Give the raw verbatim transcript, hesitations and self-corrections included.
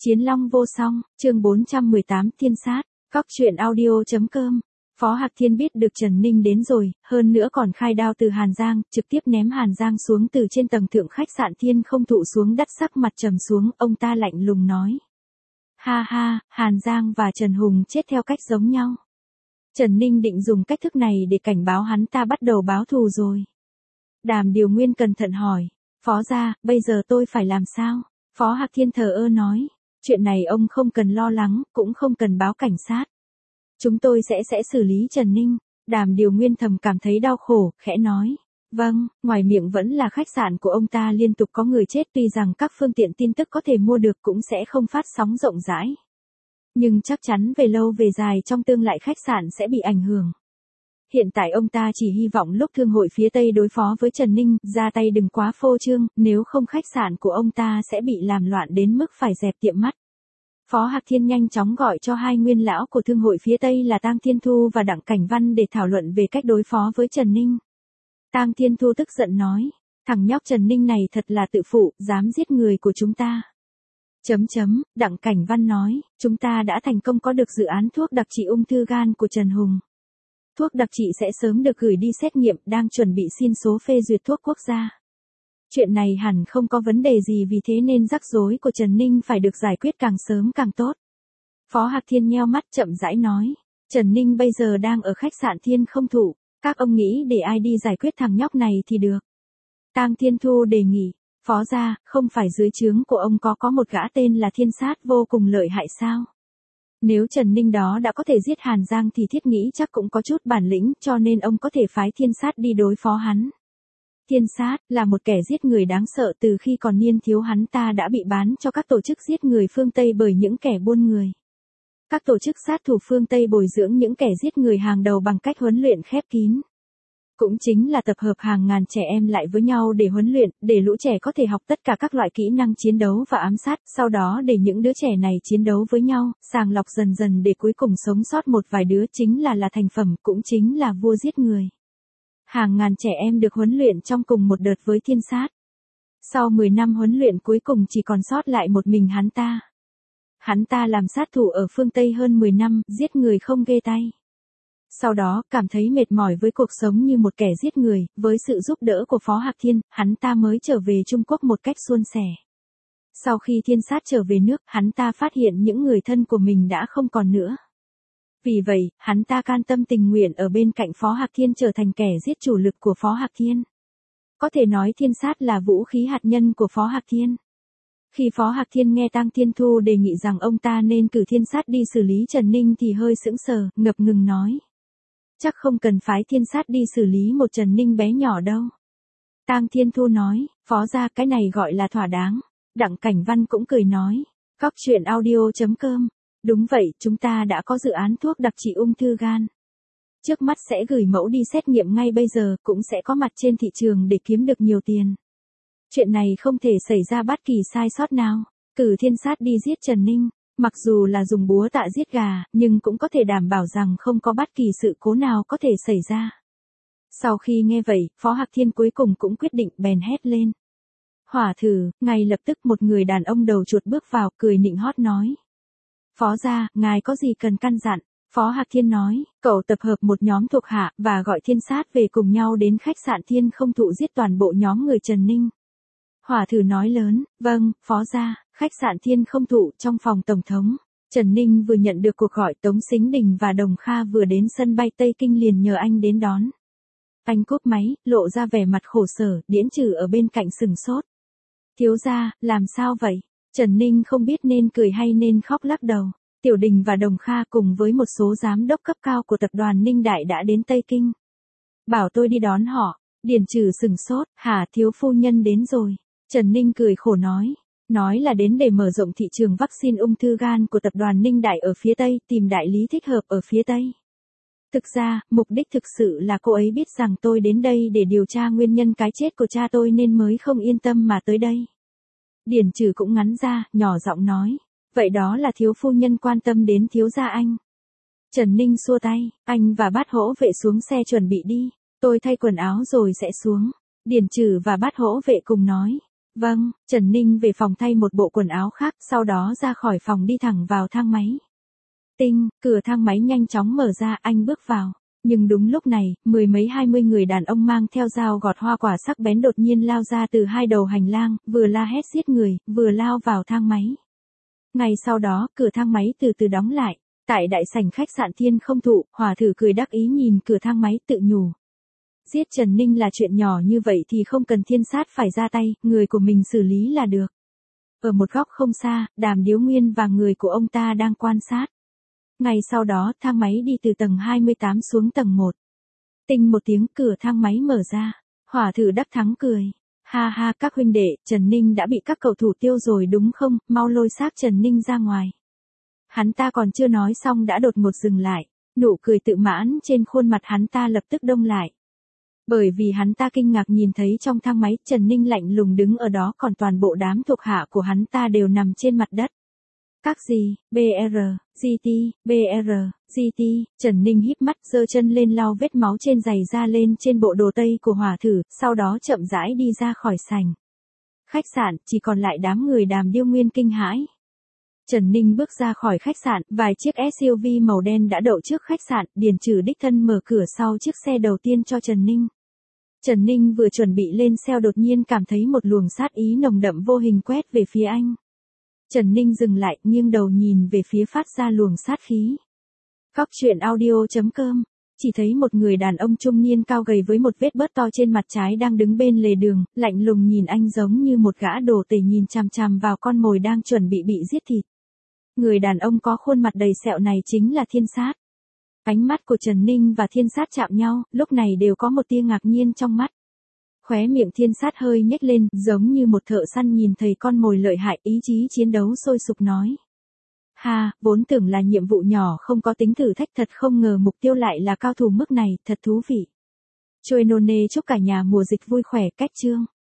Chiến long vô song, chương bốn trăm mười tám Thiên sát, Cóc truyện audio.com. Phó Hạc Thiên biết được Trần Ninh đến rồi, hơn nữa còn khai đao từ Hàn Giang, trực tiếp ném Hàn Giang xuống từ trên tầng thượng khách sạn Thiên không thụ xuống đất, sắc mặt trầm xuống, ông ta lạnh lùng nói. Ha ha, Hàn Giang và Trần Hùng chết theo cách giống nhau. Trần Ninh định dùng cách thức này để cảnh báo hắn ta bắt đầu báo thù rồi. Đàm Điều Nguyên cẩn thận hỏi, Phó gia, bây giờ tôi phải làm sao? Phó Hạc Thiên thờ ơ nói, chuyện này ông không cần lo lắng, cũng không cần báo cảnh sát. Chúng tôi sẽ sẽ xử lý Trần Ninh. Đàm Điều Nguyên thầm cảm thấy đau khổ, khẽ nói. Vâng, ngoài miệng vẫn là khách sạn của ông ta liên tục có người chết, tuy rằng các phương tiện tin tức có thể mua được cũng sẽ không phát sóng rộng rãi. Nhưng chắc chắn về lâu về dài trong tương lai khách sạn sẽ bị ảnh hưởng. Hiện tại ông ta chỉ hy vọng lúc thương hội phía Tây đối phó với Trần Ninh, ra tay đừng quá phô trương, nếu không khách sạn của ông ta sẽ bị làm loạn đến mức phải dẹp tiệm mắt. Phó Hạc Thiên nhanh chóng gọi cho hai nguyên lão của thương hội phía Tây là Tang Thiên Thu và Đặng Cảnh Văn để thảo luận về cách đối phó với Trần Ninh. Tang Thiên Thu tức giận nói, thằng nhóc Trần Ninh này thật là tự phụ, dám giết người của chúng ta. Chấm chấm, Đặng Cảnh Văn nói, chúng ta đã thành công có được dự án thuốc đặc trị ung thư gan của Trần Hùng. Thuốc đặc trị sẽ sớm được gửi đi xét nghiệm, đang chuẩn bị xin số phê duyệt thuốc quốc gia. Chuyện này hẳn không có vấn đề gì, vì thế nên rắc rối của Trần Ninh phải được giải quyết càng sớm càng tốt. Phó Hạc Thiên nheo mắt chậm rãi nói, Trần Ninh bây giờ đang ở khách sạn Thiên không thụ, các ông nghĩ để ai đi giải quyết thằng nhóc này thì được. Tang Thiên Thu đề nghị, Phó gia, không phải dưới trướng của ông có có một gã tên là Thiên Sát vô cùng lợi hại sao? Nếu Trần Ninh đó đã có thể giết Hàn Giang thì thiết nghĩ chắc cũng có chút bản lĩnh, cho nên ông có thể phái Thiên Sát đi đối phó hắn. Thiên Sát là một kẻ giết người đáng sợ, từ khi còn niên thiếu hắn ta đã bị bán cho các tổ chức giết người phương Tây bởi những kẻ buôn người. Các tổ chức sát thủ phương Tây bồi dưỡng những kẻ giết người hàng đầu bằng cách huấn luyện khép kín. Cũng chính là tập hợp hàng ngàn trẻ em lại với nhau để huấn luyện, để lũ trẻ có thể học tất cả các loại kỹ năng chiến đấu và ám sát, sau đó để những đứa trẻ này chiến đấu với nhau, sàng lọc dần dần để cuối cùng sống sót một vài đứa chính là là thành phẩm, cũng chính là vua giết người. Hàng ngàn trẻ em được huấn luyện trong cùng một đợt với Thiên Sát. Sau mười năm huấn luyện cuối cùng chỉ còn sót lại một mình hắn ta. Hắn ta làm sát thủ ở phương Tây hơn mười năm, giết người không ghê tay. Sau đó, cảm thấy mệt mỏi với cuộc sống như một kẻ giết người, với sự giúp đỡ của Phó Hạc Thiên, hắn ta mới trở về Trung Quốc một cách suôn sẻ. Sau khi Thiên Sát trở về nước, hắn ta phát hiện những người thân của mình đã không còn nữa. Vì vậy, hắn ta can tâm tình nguyện ở bên cạnh Phó Hạc Thiên, trở thành kẻ giết chủ lực của Phó Hạc Thiên. Có thể nói Thiên Sát là vũ khí hạt nhân của Phó Hạc Thiên. Khi Phó Hạc Thiên nghe Tang Thiên Thu đề nghị rằng ông ta nên cử Thiên Sát đi xử lý Trần Ninh thì hơi sững sờ, ngập ngừng nói. Chắc không cần phái Thiên Sát đi xử lý một Trần Ninh bé nhỏ đâu. Tang Thiên Thu nói, Phó gia, cái này gọi là thỏa đáng. Đặng Cảnh Văn cũng cười nói, Cóc truyện audio.com. Đúng vậy, chúng ta đã có dự án thuốc đặc trị ung thư gan. Trước mắt sẽ gửi mẫu đi xét nghiệm ngay bây giờ, cũng sẽ có mặt trên thị trường để kiếm được nhiều tiền. Chuyện này không thể xảy ra bất kỳ sai sót nào. Cử Thiên Sát đi giết Trần Ninh, mặc dù là dùng búa tạ giết gà, nhưng cũng có thể đảm bảo rằng không có bất kỳ sự cố nào có thể xảy ra. Sau khi nghe vậy, Phó Hạc Thiên cuối cùng cũng quyết định, bèn hét lên. Hỏa thử, ngay lập tức một người đàn ông đầu chuột bước vào, cười nịnh hót nói. Phó gia, ngài có gì cần căn dặn? Phó Hạc Thiên nói, cậu tập hợp một nhóm thuộc hạ, và gọi Thiên Sát về cùng nhau đến khách sạn Thiên không thụ giết toàn bộ nhóm người Trần Ninh. Hỏa thử nói lớn, vâng, Phó gia. Khách sạn Thiên không thụ, trong phòng tổng thống. Trần Ninh vừa nhận được cuộc gọi, Tống Sính Đình và Đồng Kha vừa đến sân bay Tây Kinh liền nhờ anh đến đón. Anh cúp máy, lộ ra vẻ mặt khổ sở, Điễn Trừ ở bên cạnh sừng sốt. Thiếu gia, làm sao vậy? Trần Ninh không biết nên cười hay nên khóc, lắc đầu. Tiểu Đình và Đồng Kha cùng với một số giám đốc cấp cao của tập đoàn Ninh Đại đã đến Tây Kinh. Bảo tôi đi đón họ. Điền Trừ sừng sốt, hả, thiếu phu nhân đến rồi. Trần Ninh cười khổ nói. Nói là đến để mở rộng thị trường vaccine ung thư gan của tập đoàn Ninh Đại ở phía Tây, tìm đại lý thích hợp ở phía Tây. Thực ra, mục đích thực sự là cô ấy biết rằng tôi đến đây để điều tra nguyên nhân cái chết của cha tôi nên mới không yên tâm mà tới đây. Điền Trừ cũng ngắn ra, nhỏ giọng nói. Vậy đó là thiếu phu nhân quan tâm đến thiếu gia anh. Trần Ninh xua tay, anh và Bát Hỗ Vệ xuống xe chuẩn bị đi. Tôi thay quần áo rồi sẽ xuống. Điền Trừ và Bát Hỗ Vệ cùng nói. Vâng, Trần Ninh về phòng thay một bộ quần áo khác, sau đó ra khỏi phòng đi thẳng vào thang máy. Tinh, cửa thang máy nhanh chóng mở ra, anh bước vào. Nhưng đúng lúc này, mười mấy hai mươi người đàn ông mang theo dao gọt hoa quả sắc bén đột nhiên lao ra từ hai đầu hành lang, vừa la hét giết người, vừa lao vào thang máy. Ngay sau đó, cửa thang máy từ từ đóng lại. Tại đại sảnh khách sạn Thiên Không Thụ, Hỏa Thử cười đắc ý nhìn cửa thang máy tự nhủ. Giết Trần Ninh là chuyện nhỏ như vậy thì không cần Thiên Sát phải ra tay, người của mình xử lý là được. Ở một góc không xa, Đàm Điếu Nguyên và người của ông ta đang quan sát. Ngay sau đó, thang máy đi từ tầng hai mươi tám xuống tầng một. Tinh một tiếng, cửa thang máy mở ra. Hỏa Thử đắc thắng cười. Ha ha, các huynh đệ, Trần Ninh đã bị các cậu thủ tiêu rồi đúng không, mau lôi xác Trần Ninh ra ngoài. Hắn ta còn chưa nói xong đã đột ngột dừng lại. Nụ cười tự mãn trên khuôn mặt hắn ta lập tức đông lại. Bởi vì hắn ta kinh ngạc nhìn thấy trong thang máy Trần Ninh lạnh lùng đứng ở đó, còn toàn bộ đám thuộc hạ của hắn ta đều nằm trên mặt đất. Các gì, bê rờ, giê tê, bê rờ, giê tê, Trần Ninh híp mắt giơ chân lên lau vết máu trên giày da lên trên bộ đồ tây của Hỏa Thử, sau đó chậm rãi đi ra khỏi sảnh. Khách sạn, chỉ còn lại đám người Đàm Điêu Nguyên kinh hãi. Trần Ninh bước ra khỏi khách sạn, vài chiếc ét u vê màu đen đã đậu trước khách sạn, Điền Trừ đích thân mở cửa sau chiếc xe đầu tiên cho Trần Ninh. Trần Ninh vừa chuẩn bị lên xe đột nhiên cảm thấy một luồng sát ý nồng đậm vô hình quét về phía anh. Trần Ninh dừng lại, nghiêng đầu nhìn về phía phát ra luồng sát khí. Góc truyện audio chấm com, chỉ thấy một người đàn ông trung niên cao gầy với một vết bớt to trên mặt trái đang đứng bên lề đường, lạnh lùng nhìn anh giống như một gã đồ tể nhìn chằm chằm vào con mồi đang chuẩn bị bị giết thịt. Người đàn ông có khuôn mặt đầy sẹo này chính là Thiên Sát. Ánh mắt của Trần Ninh và Thiên Sát chạm nhau, lúc này đều có một tia ngạc nhiên trong mắt. Khóe miệng Thiên Sát hơi nhếch lên, giống như một thợ săn nhìn thấy con mồi lợi hại, ý chí chiến đấu sôi sục nói. Ha, vốn tưởng là nhiệm vụ nhỏ không có tính thử thách, thật không ngờ mục tiêu lại là cao thủ mức này, thật thú vị. Trôi nôn nê chúc cả nhà mùa dịch vui khỏe, cách chương.